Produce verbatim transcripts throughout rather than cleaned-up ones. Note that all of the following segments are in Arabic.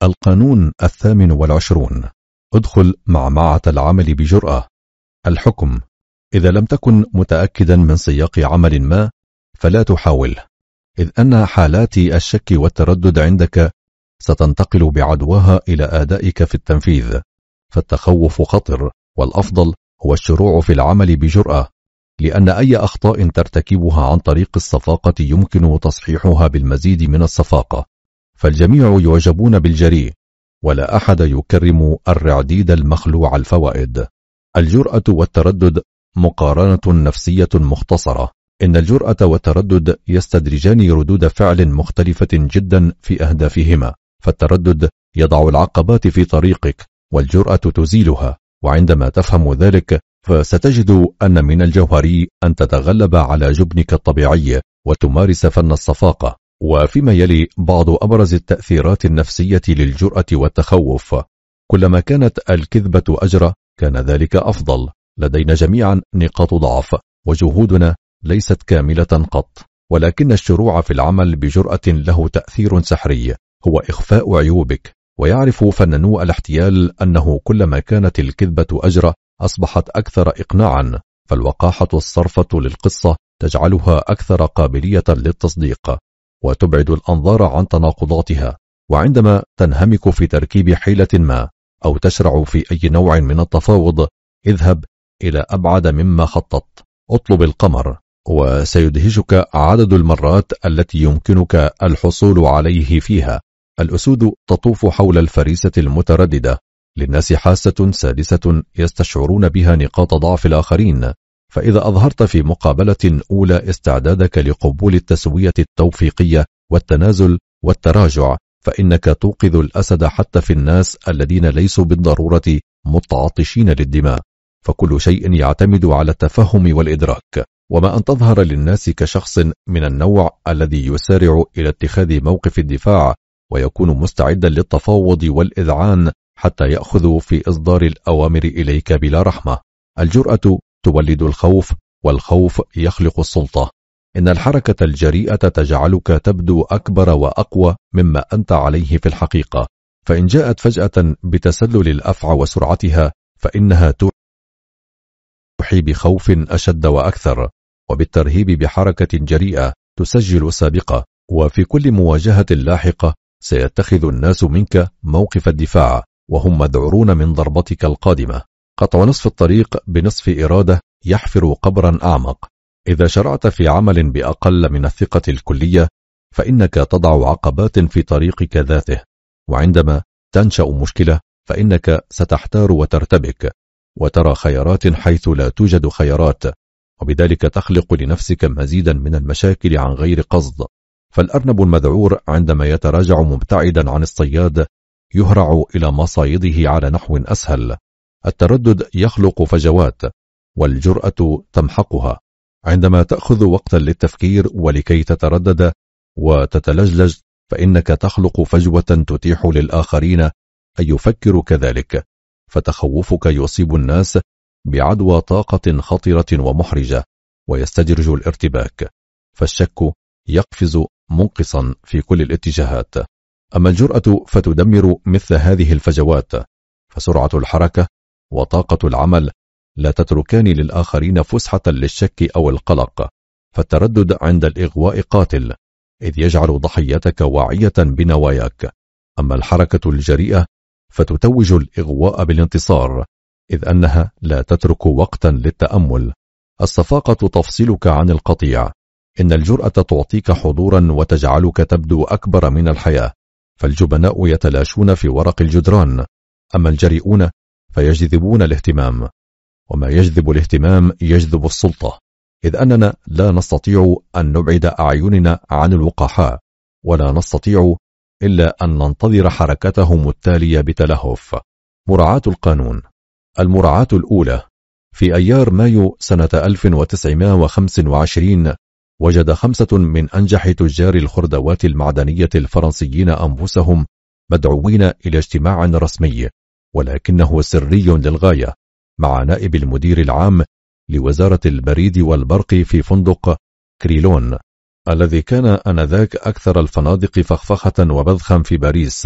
القانون الثامن والعشرون: ادخل معمعة العمل بجرأة. الحكم: إذا لم تكن متأكدا من سياق عمل ما فلا تحاول، إذ أن حالات الشك والتردد عندك ستنتقل بعدواها إلى أدائك في التنفيذ، فالتخوف خطر، والأفضل هو الشروع في العمل بجرأة، لأن أي أخطاء ترتكبها عن طريق الصفاقة يمكن تصحيحها بالمزيد من الصفاقة، فالجميع يعجبون بالجريء، ولا أحد يكرم الرعديد المخلوع الفوائد. الجرأة والتردد مقارنة نفسية مختصرة. إن الجرأة والتردد يستدرجان ردود فعل مختلفة جدا في أهدافهما، فالتردد يضع العقبات في طريقك، والجرأة تزيلها، وعندما تفهم ذلك فستجد أن من الجوهري أن تتغلب على جبنك الطبيعي وتمارس فن الصفاقة. وفيما يلي بعض أبرز التأثيرات النفسية للجرأة والتخوف: كلما كانت الكذبة أجرى كان ذلك أفضل. لدينا جميعا نقاط ضعف، وجهودنا ليست كاملة قط، ولكن الشروع في العمل بجرأة له تأثير سحري، هو إخفاء عيوبك. ويعرف فنانو الاحتيال أنه كلما كانت الكذبة أجرى أصبحت أكثر إقناعا، فالوقاحة الصرفة للقصة تجعلها أكثر قابلية للتصديق، وتبعد الأنظار عن تناقضاتها. وعندما تنهمك في تركيب حيلة ما أو تشرع في أي نوع من التفاوض، اذهب إلى أبعد مما خططت. اطلب القمر، وسيدهشك عدد المرات التي يمكنك الحصول عليه فيها. الأسود تطوف حول الفريسة المترددة. للناس حاسة سادسة يستشعرون بها نقاط ضعف الآخرين، فإذا أظهرت في مقابلة أولى استعدادك لقبول التسوية التوفيقية والتنازل والتراجع، فإنك توقظ الأسد حتى في الناس الذين ليسوا بالضرورة متعطشين للدماء، فكل شيء يعتمد على التفهم والإدراك. وما أن تظهر للناس كشخص من النوع الذي يسارع إلى اتخاذ موقف الدفاع ويكون مستعدا للتفاوض والإذعان حتى يأخذ في إصدار الأوامر إليك بلا رحمة. الجرأة تولد الخوف، والخوف يخلق السلطة. إن الحركة الجريئة تجعلك تبدو أكبر وأقوى مما أنت عليه في الحقيقة، فإن جاءت فجأة بتسلل الأفعى وسرعتها فإنها توحي بخوف أشد وأكثر، وبالترهيب بحركة جريئة تسجل سابقة. وفي كل مواجهة لاحقة سيتخذ الناس منك موقف الدفاع، وهم مذعورون من ضربتك القادمة. قطع نصف الطريق بنصف إرادة يحفر قبرا أعمق. إذا شرعت في عمل بأقل من الثقة الكلية فإنك تضع عقبات في طريقك ذاته، وعندما تنشأ مشكلة فإنك ستحتار وترتبك، وترى خيارات حيث لا توجد خيارات، وبذلك تخلق لنفسك مزيدا من المشاكل عن غير قصد. فالأرنب المذعور عندما يتراجع مبتعدا عن الصياد يهرع إلى مصايده على نحو أسهل. التردد يخلق فجوات، والجرأة تمحقها. عندما تأخذ وقتا للتفكير ولكي تتردد وتتلجلج فإنك تخلق فجوة تتيح للآخرين أن يفكروا كذلك، فتخوفك يصيب الناس بعدوى طاقة خطرة ومحرجة ويستدرج الارتباك، فالشك يقفز منقصا في كل الاتجاهات. أما الجرأة فتدمر مثل هذه الفجوات، فسرعة الحركة وطاقة العمل لا تتركان للآخرين فسحة للشك أو القلق، فالتردد عند الإغواء قاتل، إذ يجعل ضحيتك واعية بنواياك. أما الحركة الجريئة فتتوج الإغواء بالانتصار، إذ أنها لا تترك وقتا للتأمل. الصفاقة تفصلك عن القطيع. إن الجرأة تعطيك حضورا وتجعلك تبدو أكبر من الحياة، فالجبناء يتلاشون في ورق الجدران، أما الجريئون فيجذبون الاهتمام، وما يجذب الاهتمام يجذب السلطة، إذ أننا لا نستطيع أن نبعد أعيننا عن الوقحاء، ولا نستطيع إلا أن ننتظر حركتهم التالية بتلهف. مراعاة القانون. المراعاة الأولى: في أيار مايو سنة ألف وتسعمائة وخمسة وعشرين وجد خمسة من أنجح تجار الخردوات المعدنية الفرنسيين أنفسهم مدعوين إلى اجتماع رسمي، ولكنه سري للغاية، مع نائب المدير العام لوزارة البريد والبرق في فندق كريلون، الذي كان آنذاك أكثر الفنادق فخفخة وبذخا في باريس.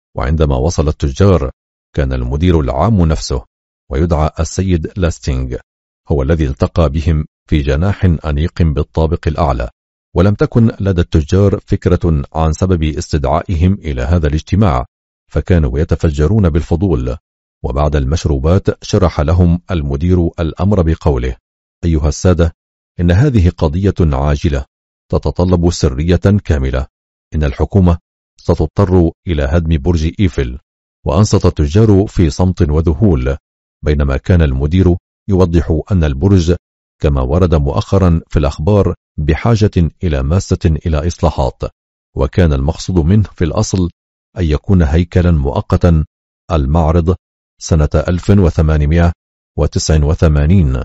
وعندما وصل التجار كان المدير العام نفسه ويدعى السيد لاستينغ هو الذي التقى بهم في جناح أنيق بالطابق الأعلى. ولم تكن لدى التجار فكرة عن سبب استدعائهم إلى هذا الاجتماع، فكانوا يتفجرون بالفضول. وبعد المشروبات شرح لهم المدير الأمر بقوله: أيها السادة، إن هذه قضية عاجلة تتطلب سرية كاملة. إن الحكومة ستضطر إلى هدم برج إيفل. وأنصت التجار في صمت وذهول، بينما كان المدير يوضح أن البرج كما ورد مؤخرا في الأخبار بحاجة إلى ماسة إلى إصلاحات، وكان المقصود منه في الأصل أن يكون هيكلا مؤقتا. المعرض سنة ألف وثمانمائة وتسعة وثمانين،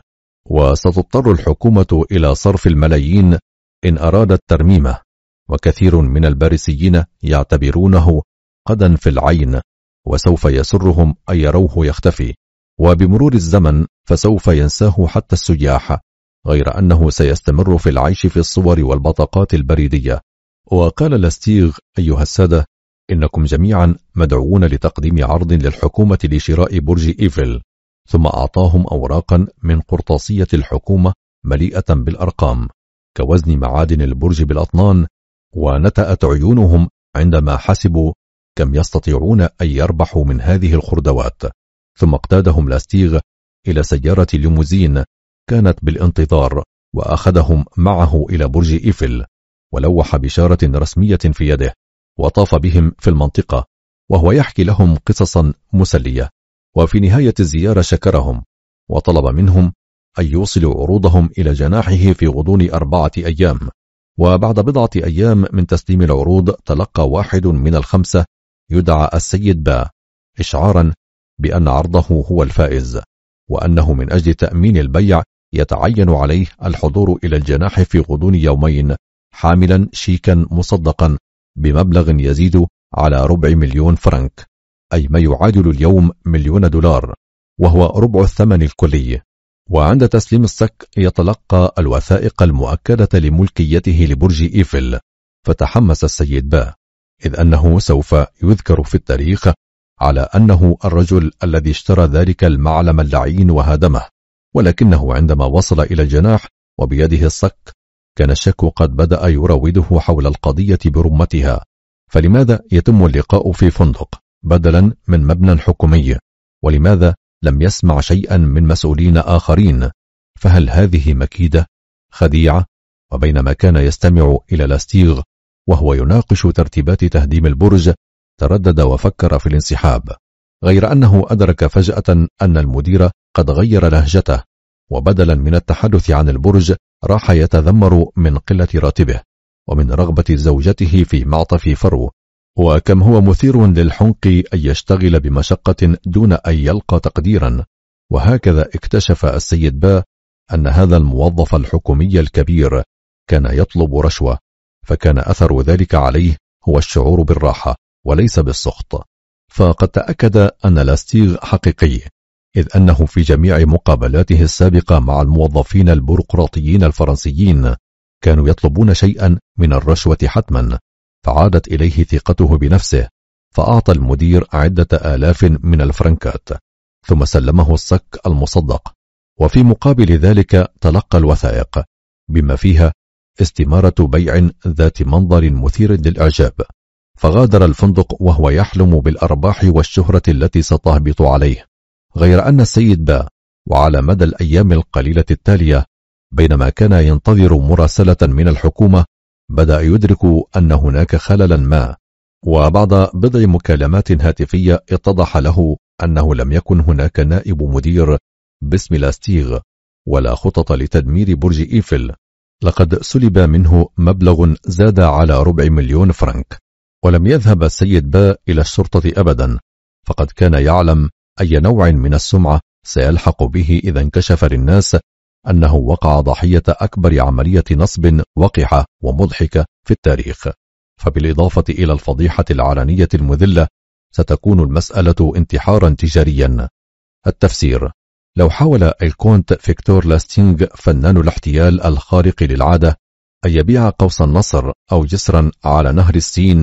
وستضطر الحكومة إلى صرف الملايين إن أرادت ترميمه، وكثير من الباريسيين يعتبرونه قدا في العين، وسوف يسرهم أن يروه يختفي، وبمرور الزمن فسوف ينساه حتى السياح، غير أنه سيستمر في العيش في الصور والبطاقات البريدية. وقال لاستيغ: أيها السادة، إنكم جميعا مدعوون لتقديم عرض للحكومة لشراء برج إيفل. ثم أعطاهم أوراقا من قرطاسية الحكومة مليئة بالأرقام كوزن معادن البرج بالأطنان، ونتأت عيونهم عندما حسبوا كم يستطيعون أن يربحوا من هذه الخردوات. ثم اقتادهم لاستيغ إلى سيارة ليموزين كانت بالانتظار، وأخذهم معه إلى برج إيفل، ولوح بشارة رسمية في يده، وطاف بهم في المنطقة وهو يحكي لهم قصصا مسلية. وفي نهاية الزيارة شكرهم وطلب منهم أن يوصلوا عروضهم إلى جناحه في غضون أربعة أيام. وبعد بضعة أيام من تسليم العروض تلقى واحد من الخمسة يدعى السيد با إشعارا بأن عرضه هو الفائز، وأنه من أجل تأمين البيع يتعين عليه الحضور إلى الجناح في غضون يومين حاملا شيكا مصدقا بمبلغ يزيد على ربع مليون فرنك، أي ما يعادل اليوم مليون دولار، وهو ربع الثمن الكلي. وعند تسليم الصك يتلقى الوثائق المؤكدة لملكيته لبرج إيفل. فتحمس السيد با، إذ أنه سوف يذكر في التاريخ على أنه الرجل الذي اشترى ذلك المعلم اللعين وهدمه. ولكنه عندما وصل إلى الجناح وبيده الصك كان الشك قد بدأ يروده حول القضية برمتها. فلماذا يتم اللقاء في فندق بدلا من مبنى حكومي؟ ولماذا لم يسمع شيئا من مسؤولين آخرين؟ فهل هذه مكيدة خديعة؟ وبينما كان يستمع إلى لاستيغ وهو يناقش ترتيبات تهديم البرج تردد وفكر في الانسحاب، غير أنه أدرك فجأة أن المدير قد غير لهجته، وبدلا من التحدث عن البرج راح يتذمر من قلة راتبه ومن رغبة زوجته في معطف فرو، وكم هو مثير للحنق أن يشتغل بمشقة دون أن يلقى تقديرا. وهكذا اكتشف السيد با أن هذا الموظف الحكومي الكبير كان يطلب رشوة، فكان أثر ذلك عليه هو الشعور بالراحة وليس بالسخط. فقد تأكد أن لاستيغ حقيقي، إذ أنه في جميع مقابلاته السابقة مع الموظفين البيروقراطيين الفرنسيين كانوا يطلبون شيئا من الرشوة حتما، فعادت إليه ثقته بنفسه، فأعطى المدير عدة آلاف من الفرنكات ثم سلمه الصك المصدق، وفي مقابل ذلك تلقى الوثائق بما فيها استمارة بيع ذات منظر مثير للإعجاب. فغادر الفندق وهو يحلم بالأرباح والشهرة التي ستهبط عليه، غير أن السيد با وعلى مدى الأيام القليلة التالية بينما كان ينتظر مراسلة من الحكومة بدأ يدرك أن هناك خللا ما. وبعد بضع مكالمات هاتفية اتضح له أنه لم يكن هناك نائب مدير باسم لاستيغ ولا خطط لتدمير برج إيفل. لقد سلب منه مبلغ زاد على ربع مليون فرنك. ولم يذهب السيد با إلى الشرطة أبدا، فقد كان يعلم أي نوع من السمعة سيلحق به إذا انكشف للناس أنه وقع ضحية أكبر عملية نصب وقحة ومضحكة في التاريخ. فبالإضافة إلى الفضيحة العلنية المذلة ستكون المسألة انتحارا تجاريا. التفسير: لو حاول الكونت فيكتور لاستينغ فنان الاحتيال الخارق للعادة أن يبيع قوس النصر أو جسرا على نهر السين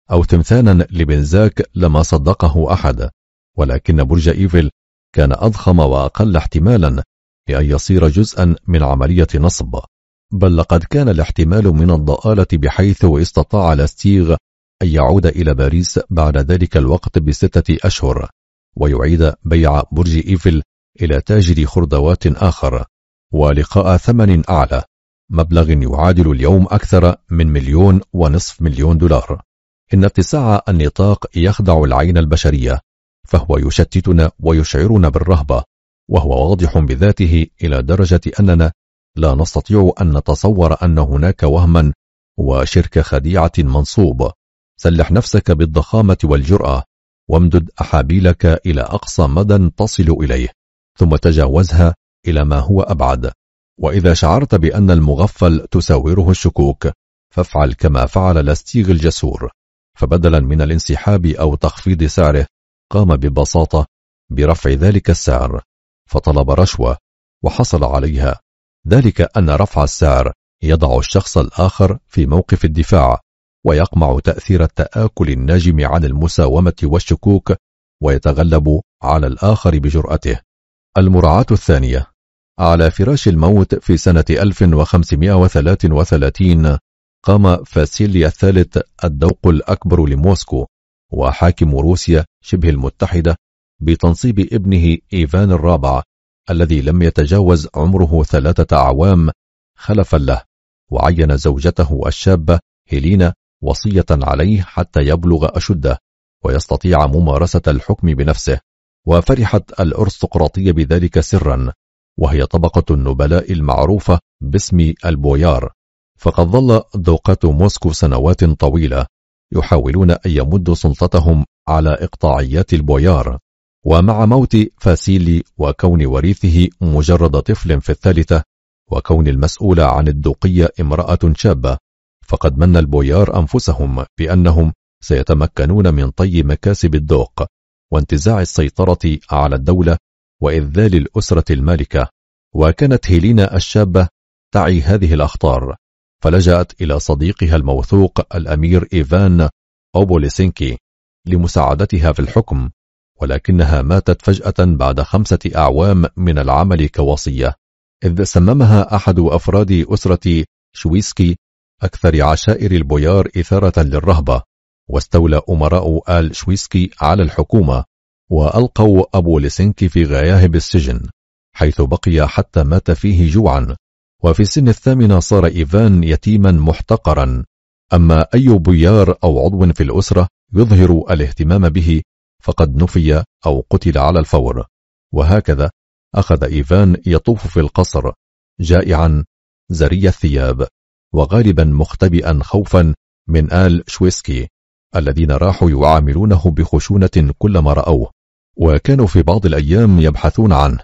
أو تمثالا لبنزاك لما صدقه أحد، ولكن برج إيفل كان أضخم وأقل احتمالا لأن يصير جزءا من عملية نصب، بل لقد كان الاحتمال من الضآلة بحيث استطاع لاستيغ أن يعود إلى باريس بعد ذلك الوقت بستة أشهر ويعيد بيع برج إيفل إلى تاجر خردوات آخر، ولقاء ثمن أعلى، مبلغ يعادل اليوم أكثر من مليون ونصف مليون دولار. إن اتساع النطاق يخدع العين البشرية، فهو يشتتنا ويشعرنا بالرهبة، وهو واضح بذاته إلى درجة أننا لا نستطيع أن نتصور أن هناك وهما وشركة خديعة منصوب. سلح نفسك بالضخامة والجرأة، وامدد أحابيلك إلى أقصى مدى تصل إليه، ثم تجاوزها إلى ما هو أبعد. وإذا شعرت بأن المغفل تساوره الشكوك، فافعل كما فعل لاستيغ الجسور، فبدلا من الانسحاب أو تخفيض سعره قام ببساطة برفع ذلك السعر، فطلب رشوة وحصل عليها. ذلك أن رفع السعر يضع الشخص الآخر في موقف الدفاع، ويقمع تأثير التآكل الناجم عن المساومة والشكوك، ويتغلب على الآخر بجرأته. المراعاة الثانية: على فراش الموت في سنة ألف وخمسمائة وثلاثة وثلاثين قام فاسيلي الثالث الدوق الأكبر لموسكو وحاكم روسيا شبه المتحدة بتنصيب ابنه إيفان الرابع الذي لم يتجاوز عمره ثلاثة أعوام خلفا له، وعين زوجته الشابة هيلينا وصية عليه حتى يبلغ أشده ويستطيع ممارسة الحكم بنفسه. وفرحت الأرستقراطية بذلك سرا، وهي طبقة النبلاء المعروفة باسم البويار. فقد ظل دوقات موسكو سنوات طويلة يحاولون أن يمدوا سلطتهم على إقطاعيات البويار، ومع موت فاسيلي وكون وريثه مجرد طفل في الثالثة، وكون المسؤولة عن الدوقية امرأة شابة، فقد من البويار أنفسهم بأنهم سيتمكنون من طي مكاسب الدوق وانتزاع السيطرة على الدولة وإذلال الأسرة المالكة. وكانت هيلينا الشابة تعي هذه الأخطار، فلجأت إلى صديقها الموثوق الأمير إيفان أوبوليسينكي لمساعدتها في الحكم، ولكنها ماتت فجأة بعد خمسة أعوام من العمل كوصية، إذ سممها أحد أفراد أسرة شويسكي أكثر عشائر البويار إثارة للرهبة، واستولى أمراء آل شويسكي على الحكومة وألقوا أبو ليسينكي في غياهب السجن، حيث بقي حتى مات فيه جوعا. وفي سن الثامنة صار إيفان يتيما محتقرا، أما أي بويار أو عضو في الأسرة يظهر الاهتمام به فقد نفي أو قتل على الفور. وهكذا أخذ إيفان يطوف في القصر جائعا زري الثياب، وغالبا مختبئا خوفا من آل شويسكي الذين راحوا يعاملونه بخشونة كلما رأوه، وكانوا في بعض الأيام يبحثون عنه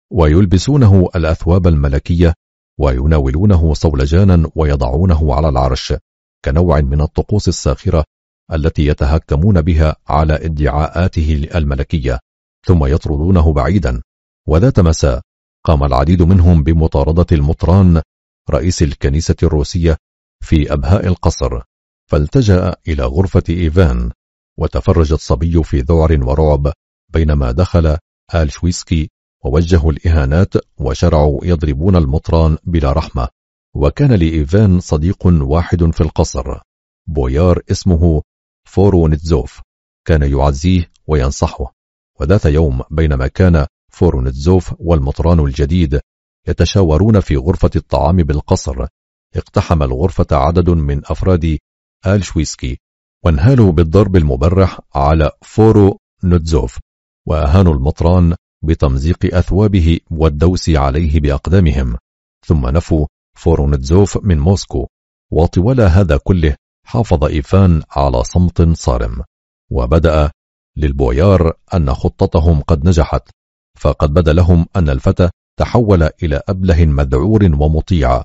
ويلبسونه الأثواب الملكية ويناولونه صولجانا ويضعونه على العرش كنوع من الطقوس الساخرة التي يتهكمون بها على ادعاءاته الملكية، ثم يطردونه بعيدا. وذات مساء قام العديد منهم بمطاردة المطران رئيس الكنيسة الروسية في أبهاء القصر، فالتجأ إلى غرفة إيفان، وتفرج الصبي في ذعر ورعب بينما دخل آل شويسكي ووجهوا الإهانات وشرعوا يضربون المطران بلا رحمة. وكان لإيفان صديق واحد في القصر، بويار اسمه فورونيتزوف، كان يعزيه وينصحه. وذات يوم بينما كان فورونيتزوف والمطران الجديد يتشاورون في غرفة الطعام بالقصر، اقتحم الغرفة عدد من أفراد آل شويسكي وانهالوا بالضرب المبرح على فورونيتزوف، وأهانوا المطران بتمزيق أثوابه والدوس عليه بأقدامهم، ثم نفوا فورونيتزوف من موسكو. وطوال هذا كله حافظ إيفان على صمت صارم، وبدأ للبويار أن خطتهم قد نجحت، فقد بدا لهم أن الفتى تحول إلى أبله مذعور ومطيع،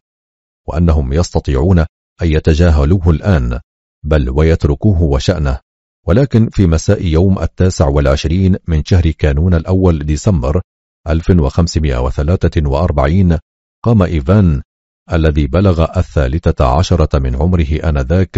وأنهم يستطيعون أن يتجاهلوه الآن بل ويتركوه وشأنه. ولكن في مساء يوم التاسع والعشرين من شهر كانون الأول ديسمبر ألف وخمسمائة وثلاثة وأربعين قام إيفان الذي بلغ الثالثة عشرة من عمره آنذاك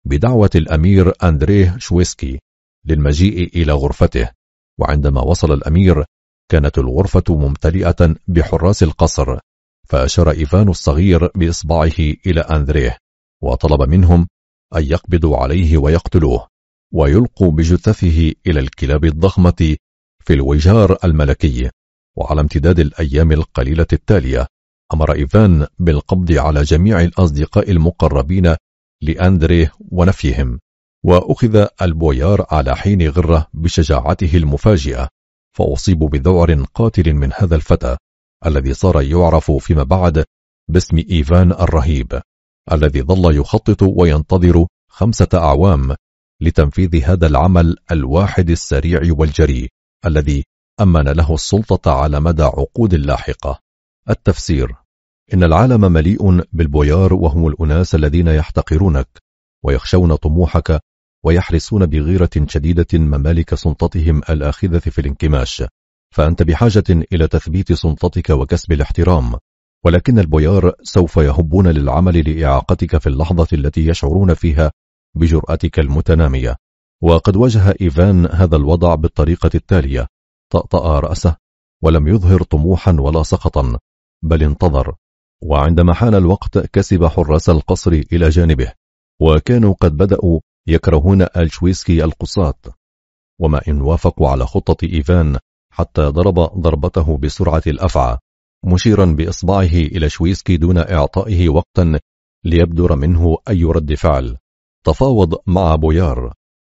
بدعوة الأمير أندريه شويسكي للمجيء إلى غرفته. وعندما وصل الأمير كانت الغرفة ممتلئة بحراس القصر، فأشار إيفان الصغير بإصبعه إلى أندريه وطلب منهم أن يقبضوا عليه ويقتلوه ويلقوا بجثثه إلى الكلاب الضخمة في الوجار الملكي. وعلى امتداد الأيام القليلة التالية أمر إيفان بالقبض على جميع الأصدقاء المقربين لأندريه ونفيهم. وأخذ البويار على حين غرة بشجاعته المفاجئة، فأصيب بذعر قاتل من هذا الفتى الذي صار يعرف فيما بعد باسم إيفان الرهيب، الذي ظل يخطط وينتظر خمسة أعوام لتنفيذ هذا العمل الواحد السريع والجريء الذي أمن له السلطة على مدى عقود لاحقة. التفسير: إن العالم مليء بالبويار، وهم الأناس الذين يحتقرونك ويخشون طموحك ويحرسون بغيرة شديدة ممالك سلطتهم الآخذة في الانكماش، فأنت بحاجة إلى تثبيت سلطتك وكسب الاحترام، ولكن البويار سوف يهبون للعمل لإعاقتك في اللحظة التي يشعرون فيها بجرأتك المتنامية. وقد واجه إيفان هذا الوضع بالطريقة التالية: طأطأ رأسه ولم يظهر طموحا ولا سخطا، بل انتظر. وعندما حان الوقت كسب حراس القصر إلى جانبه، وكانوا قد بدأوا يكرهون الشويسكي القصاة، وما إن وافقوا على خطة إيفان حتى ضرب ضربته بسرعة الأفعى، مشيرا بإصبعه إلى شويسكي دون إعطائه وقتا ليبدر منه أي رد فعل. تفاوض مع بويار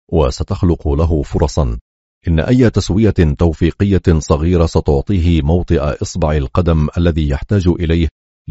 وستخلق له فرصا. إن أي تسوية توفيقية صغيرة ستعطيه موطئ إصبع القدم الذي يحتاج إليه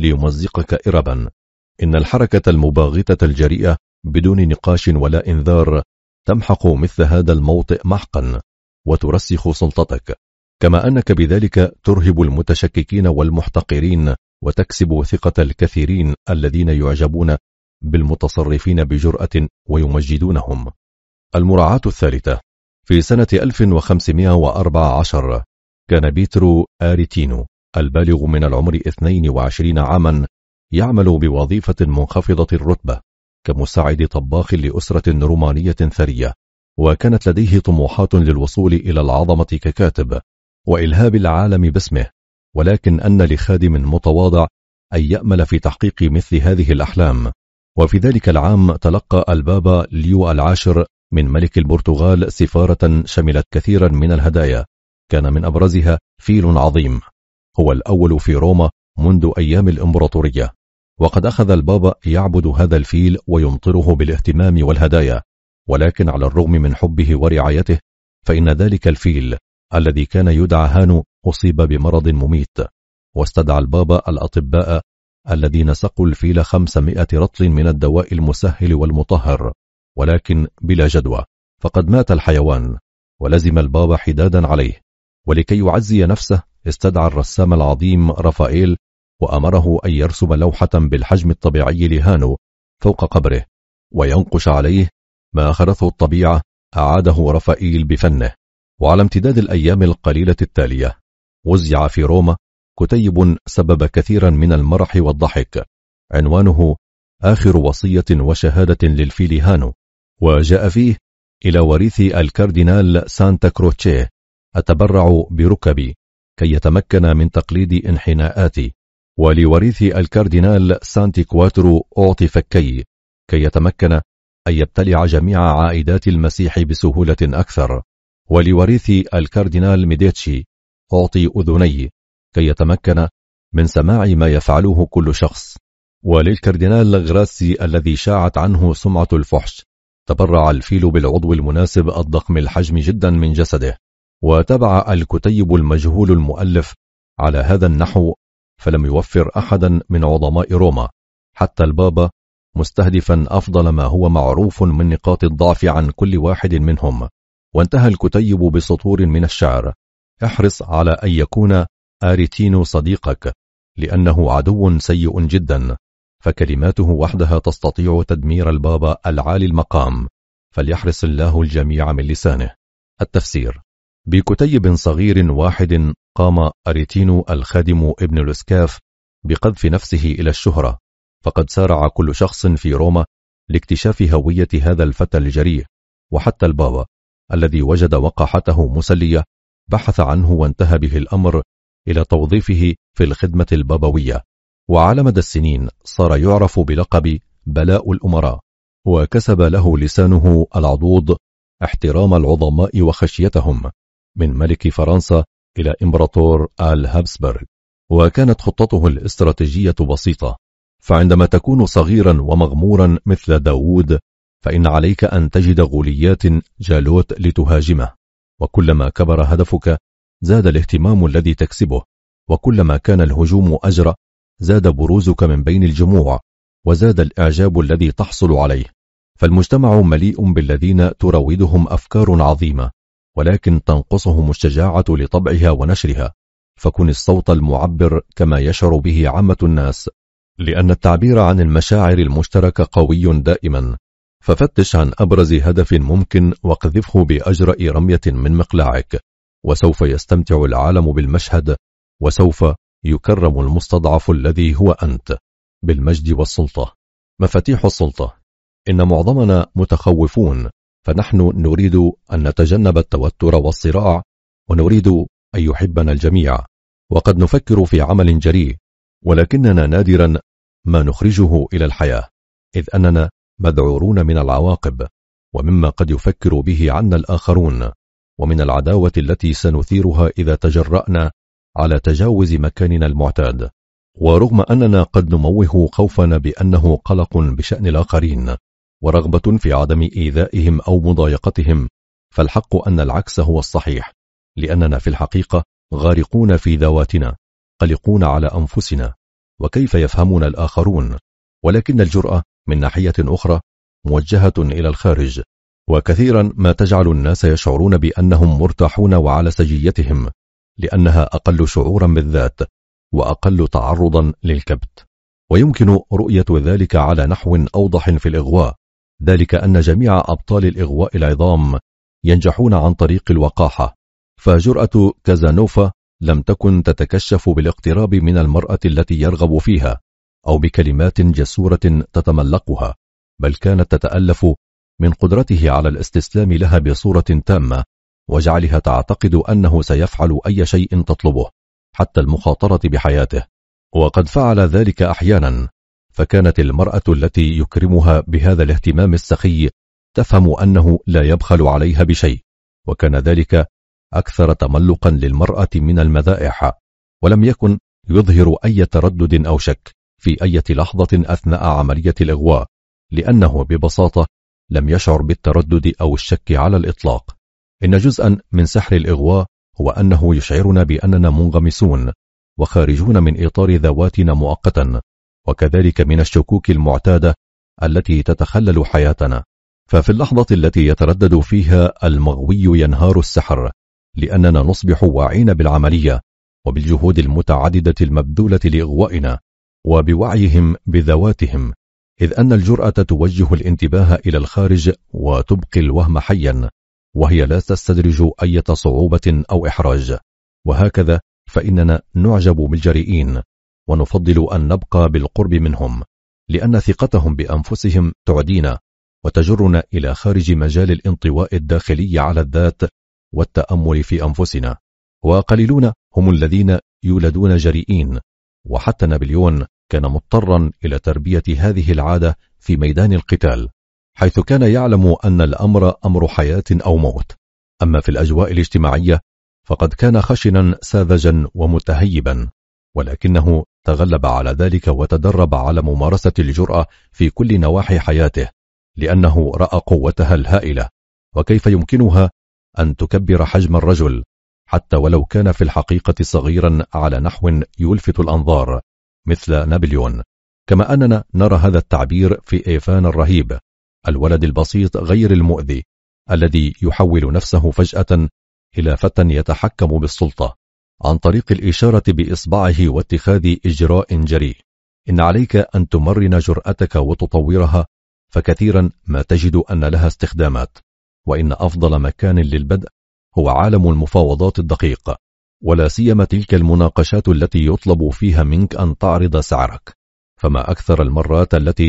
ليمزقك إربا. إن الحركة المباغتة الجريئة بدون نقاش ولا إنذار تمحق مثل هذا الموطئ محقا وترسخ سلطتك، كما أنك بذلك ترهب المتشككين والمحتقرين وتكسب ثقة الكثيرين الذين يعجبون بالمتصرفين بجرأة ويمجدونهم. المراعاة الثالثة: في سنة ألف وخمسمائة وأربعة عشر كان بيترو آريتينو البالغ من العمر اثنين وعشرين عاما يعمل بوظيفة منخفضة الرتبة كمساعد طباخ لأسرة رومانية ثرية، وكانت لديه طموحات للوصول إلى العظمة ككاتب وإلهاب العالم باسمه، ولكن أن لخادم متواضع أن يأمل في تحقيق مثل هذه الأحلام. وفي ذلك العام تلقى البابا ليو العاشر من ملك البرتغال سفارة شملت كثيرا من الهدايا، كان من أبرزها فيل عظيم هو الأول في روما منذ أيام الإمبراطورية، وقد أخذ البابا يعبد هذا الفيل ويمطره بالاهتمام والهدايا، ولكن على الرغم من حبه ورعايته فإن ذلك الفيل الذي كان يدعى هانو أصيب بمرض مميت، واستدعى البابا الأطباء الذين سقوا الفيل خمسمائة رطل من الدواء المسهل والمطهر، ولكن بلا جدوى، فقد مات الحيوان ولزم البابا حدادا عليه. ولكي يعزي نفسه استدعى الرسام العظيم رافائيل وأمره أن يرسم لوحة بالحجم الطبيعي لهانو فوق قبره وينقش عليه ما أخذته الطبيعة أعاده رافائيل بفنه. وعلى امتداد الأيام القليلة التالية وزع في روما كتيب سبب كثيرا من المرح والضحك، عنوانه آخر وصية وشهادة للفيل هانو، وجاء فيه: إلى وريثي الكاردينال سانتا كروتشيه أتبرع بركبي كي يتمكن من تقليد انحناءاتي، ولوريثي الكاردينال سانتي كواترو أعطي فكي كي يتمكن أن يبتلع جميع عائدات المسيح بسهولة أكثر، ولوريثي الكاردينال ميديتشي أعطي أذني كي يتمكن من سماع ما يفعله كل شخص، وللكاردينال غراسي الذي شاعت عنه سمعة الفحش تبرع الفيل بالعضو المناسب الضخم الحجم جدا من جسده. وتبع الكتيب المجهول المؤلف على هذا النحو، فلم يوفر أحدا من عظماء روما حتى البابا، مستهدفا أفضل ما هو معروف من نقاط الضعف عن كل واحد منهم. وانتهى الكتيب بسطور من الشعر: احرص على أن يكون آريتينو صديقك لأنه عدو سيء جدا، فكلماته وحدها تستطيع تدمير البابا العالي المقام، فليحرص الله الجميع من لسانه. التفسير: بكتيب صغير واحد قام أريتينو الخادم ابن الاسكاف بقذف نفسه إلى الشهرة، فقد سارع كل شخص في روما لاكتشاف هوية هذا الفتى الجريء، وحتى البابا الذي وجد وقاحته مسلية بحث عنه وانتهى به الأمر إلى توظيفه في الخدمة البابوية، وعلى مدى السنين صار يعرف بلقب بلاء الأمراء، وكسب له لسانه العضوض احترام العظماء وخشيتهم من ملك فرنسا إلى إمبراطور آل هابسبرغ. وكانت خطته الاستراتيجية بسيطة، فعندما تكون صغيرا ومغمورا مثل داوود فإن عليك أن تجد غوليات جالوت لتهاجمه، وكلما كبر هدفك زاد الاهتمام الذي تكسبه، وكلما كان الهجوم أجرى زاد بروزك من بين الجموع، وزاد الإعجاب الذي تحصل عليه. فالمجتمع مليء بالذين تروضهم أفكار عظيمة، ولكن تنقصهم الشجاعة لطبعها ونشرها، فكن الصوت المعبر كما يشعر به عامة الناس، لأن التعبير عن المشاعر المشتركة قوي دائما. ففتش عن أبرز هدف ممكن واقذفه بأجرأ رمية من مقلاعك، وسوف يستمتع العالم بالمشهد، وسوف يكرم المستضعف الذي هو أنت بالمجد والسلطة. مفاتيح السلطة. إن معظمنا متخوفون، فنحن نريد أن نتجنب التوتر والصراع، ونريد أن يحبنا الجميع، وقد نفكر في عمل جريء، ولكننا نادرا ما نخرجه إلى الحياة، إذ أننا مذعورون من العواقب، ومما قد يفكر به عنا الآخرون، ومن العداوة التي سنثيرها إذا تجرأنا على تجاوز مكاننا المعتاد. ورغم أننا قد نموه خوفنا بأنه قلق بشأن الآخرين ورغبة في عدم إيذائهم أو مضايقتهم، فالحق أن العكس هو الصحيح، لأننا في الحقيقة غارقون في ذواتنا، قلقون على أنفسنا وكيف يفهمنا الآخرون. ولكن الجرأة من ناحية أخرى موجهة إلى الخارج، وكثيرا ما تجعل الناس يشعرون بأنهم مرتاحون وعلى سجيتهم، لأنها أقل شعورا بالذات وأقل تعرضا للكبت. ويمكن رؤية ذلك على نحو أوضح في الإغواء، ذلك أن جميع أبطال الإغواء العظام ينجحون عن طريق الوقاحة، فجرأة كازانوفا لم تكن تتكشف بالاقتراب من المرأة التي يرغب فيها أو بكلمات جسورة تتملقها، بل كانت تتألف من قدرته على الاستسلام لها بصورة تامة، وجعلها تعتقد أنه سيفعل أي شيء تطلبه، حتى المخاطرة بحياته. وقد فعل ذلك أحيانا، فكانت المرأة التي يكرمها بهذا الاهتمام السخي تفهم أنه لا يبخل عليها بشيء، وكان ذلك أكثر تملقا للمرأة من المذائح، ولم يكن يظهر أي تردد أو شك في أي لحظة أثناء عملية الإغواء، لأنه ببساطة لم يشعر بالتردد أو الشك على الإطلاق. إن جزءا من سحر الإغواء هو أنه يشعرنا بأننا منغمسون وخارجون من إطار ذواتنا مؤقتا، وكذلك من الشكوك المعتادة التي تتخلل حياتنا. ففي اللحظة التي يتردد فيها المغوي ينهار السحر، لأننا نصبح واعين بالعملية وبالجهود المتعددة المبذولة لإغوائنا، وبوعيهم بذواتهم، إذ أن الجرأة توجه الانتباه إلى الخارج وتبقي الوهم حيا، وهي لا تستدرج أي صعوبة أو إحراج. وهكذا فإننا نعجب بالجريئين، ونفضل أن نبقى بالقرب منهم، لأن ثقتهم بأنفسهم تعدينا وتجرنا إلى خارج مجال الانطواء الداخلي على الذات والتأمل في أنفسنا. وقليلون هم الذين يولدون جريئين، وحتى نابليون كان مضطرا إلى تربية هذه العادة في ميدان القتال، حيث كان يعلم أن الأمر أمر حياة أو موت. أما في الأجواء الاجتماعية فقد كان خشنا ساذجا ومتهيبا، ولكنه تغلب على ذلك وتدرب على ممارسة الجرأة في كل نواحي حياته، لأنه رأى قوتها الهائلة وكيف يمكنها أن تكبر حجم الرجل حتى ولو كان في الحقيقة صغيرا على نحو يلفت الأنظار مثل نابليون. كما أننا نرى هذا التعبير في إيفان الرهيب، الولد البسيط غير المؤذي الذي يحول نفسه فجأة إلى فتى يتحكم بالسلطة عن طريق الإشارة بإصبعه واتخاذ إجراء جريء. إن عليك أن تمرن جرأتك وتطورها، فكثيرا ما تجد أن لها استخدامات، وإن أفضل مكان للبدء هو عالم المفاوضات الدقيق، ولا سيما تلك المناقشات التي يطلب فيها منك أن تعرض سعرك. فما أكثر المرات التي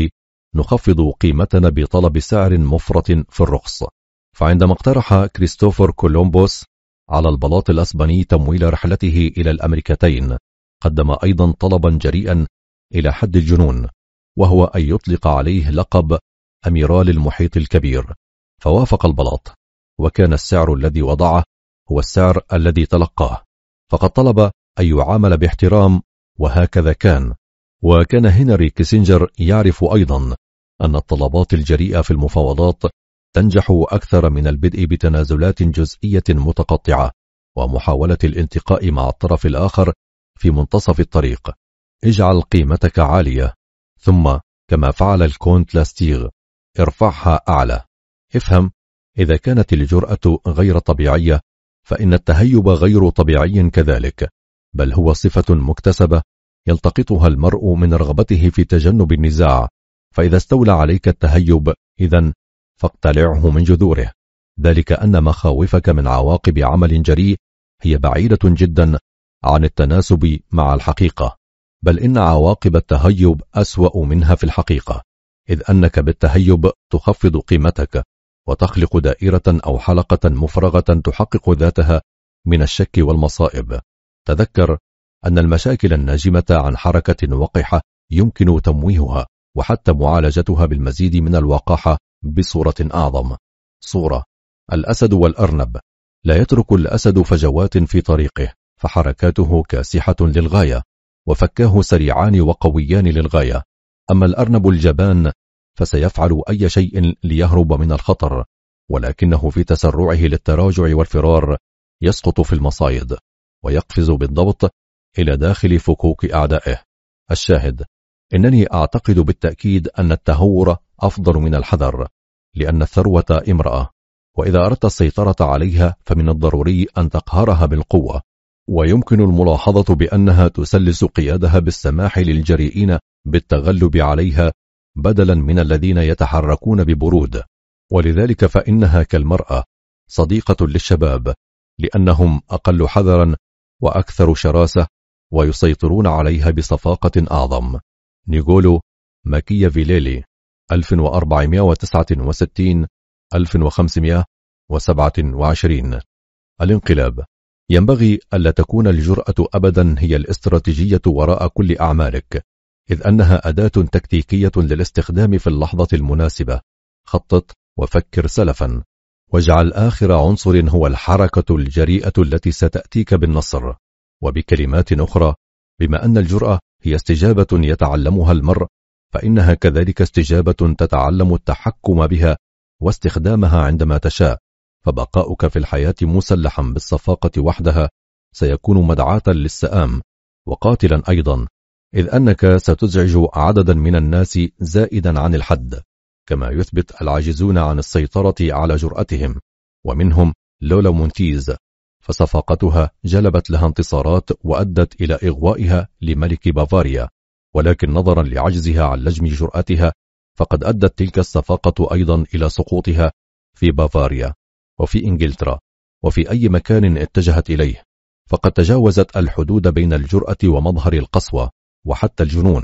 نخفض قيمتنا بطلب سعر مفرط في الرخص. فعندما اقترح كريستوفر كولومبوس على البلاط الأسباني تمويل رحلته إلى الأمريكتين، قدم أيضا طلبا جريئا إلى حد الجنون، وهو أن يطلق عليه لقب أميرال المحيط الكبير. فوافق البلاط، وكان السعر الذي وضعه هو السعر الذي تلقاه، فقد طلب أن يعامل باحترام، وهكذا كان. وكان هنري كيسنجر يعرف أيضا أن الطلبات الجريئة في المفاوضات تنجح أكثر من البدء بتنازلات جزئية متقطعة ومحاولة الانتقاء مع الطرف الآخر في منتصف الطريق. اجعل قيمتك عالية، ثم كما فعل الكونت لاستيغ ارفعها أعلى. افهم، إذا كانت الجرأة غير طبيعية فإن التهيب غير طبيعي كذلك، بل هو صفة مكتسبة يلتقطها المرء من رغبته في تجنب النزاع. فإذا استولى عليك التهيب إذن فاقتلعه من جذوره، ذلك أن مخاوفك من عواقب عمل جريء هي بعيدة جدا عن التناسب مع الحقيقة، بل إن عواقب التهيب أسوأ منها في الحقيقة، إذ أنك بالتهيب تخفض قيمتك وتخلق دائرة أو حلقة مفرغة تحقق ذاتها من الشك والمصائب. تذكر أن المشاكل الناجمة عن حركة وقحة يمكن تمويهها وحتى معالجتها بالمزيد من الوقاحة بصورة أعظم. صورة: الأسد والأرنب. لا يترك الأسد فجوات في طريقه، فحركاته كاسحة للغاية، وفكاه سريعان وقويان للغاية. أما الأرنب الجبان فسيفعل أي شيء ليهرب من الخطر، ولكنه في تسرعه للتراجع والفرار يسقط في المصايد، ويقفز بالضبط إلى داخل فكوك أعدائه. الشاهد: إنني أعتقد بالتأكيد أن التهور أفضل من الحذر، لأن الثروة امرأة، وإذا أردت السيطرة عليها فمن الضروري أن تقهرها بالقوة، ويمكن الملاحظة بأنها تسلس قيادها بالسماح للجريئين بالتغلب عليها بدلا من الذين يتحركون ببرود. ولذلك فإنها كالمرأة صديقة للشباب، لأنهم أقل حذرا وأكثر شراسة، ويسيطرون عليها بصفاقة أعظم. نيغولو ماكيافيلي ألف وأربعمائة وتسعة وستين ألف وخمسمائة وسبعة وعشرين. الانقلاب. ينبغي ألا تكون الجرأة أبدا هي الاستراتيجية وراء كل أعمالك، إذ أنها أداة تكتيكية للاستخدام في اللحظة المناسبة. خطط وفكر سلفا، واجعل آخر عنصر هو الحركة الجريئة التي ستأتيك بالنصر. وبكلمات أخرى، بما أن الجرأة هي استجابة يتعلمها المرء، فإنها كذلك استجابة تتعلم التحكم بها واستخدامها عندما تشاء. فبقاؤك في الحياة مسلحا بالصفاقة وحدها سيكون مدعاة للسآم وقاتلا أيضا، إذ أنك ستزعج عددا من الناس زائدا عن الحد، كما يثبت العاجزون عن السيطرة على جرأتهم، ومنهم لولا مونتيز، فصفاقتها جلبت لها انتصارات وأدت إلى إغوائها لملك بافاريا، ولكن نظرا لعجزها عن لجم جرأتها فقد أدت تلك الصفاقة أيضا إلى سقوطها في بافاريا وفي إنجلترا وفي أي مكان اتجهت إليه، فقد تجاوزت الحدود بين الجرأة ومظهر القسوة وحتى الجنون.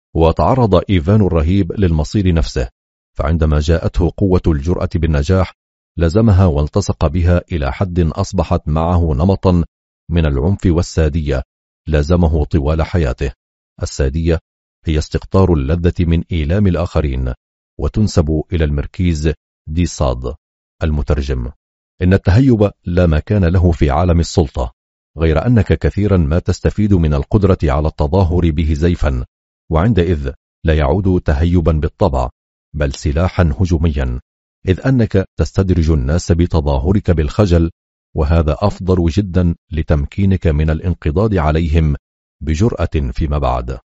وتعرض إيفان الرهيب للمصير نفسه، فعندما جاءته قوة الجرأة بالنجاح لزمها والتصق بها إلى حد أصبحت معه نمطا من العنف والسادية لازمه طوال حياته. السادية هي استقطار اللذة من إيلام الآخرين، وتنسب إلى المركيز دي صاد. المترجم: إن التهيب لا مكان له في عالم السلطة، غير أنك كثيرا ما تستفيد من القدرة على التظاهر به زيفا، وعندئذ لا يعود تهيبا بالطبع بل سلاحا هجوميا، إذ أنك تستدرج الناس بتظاهرك بالخجل، وهذا أفضل جدا لتمكينك من الانقضاض عليهم بجرأة فيما بعد.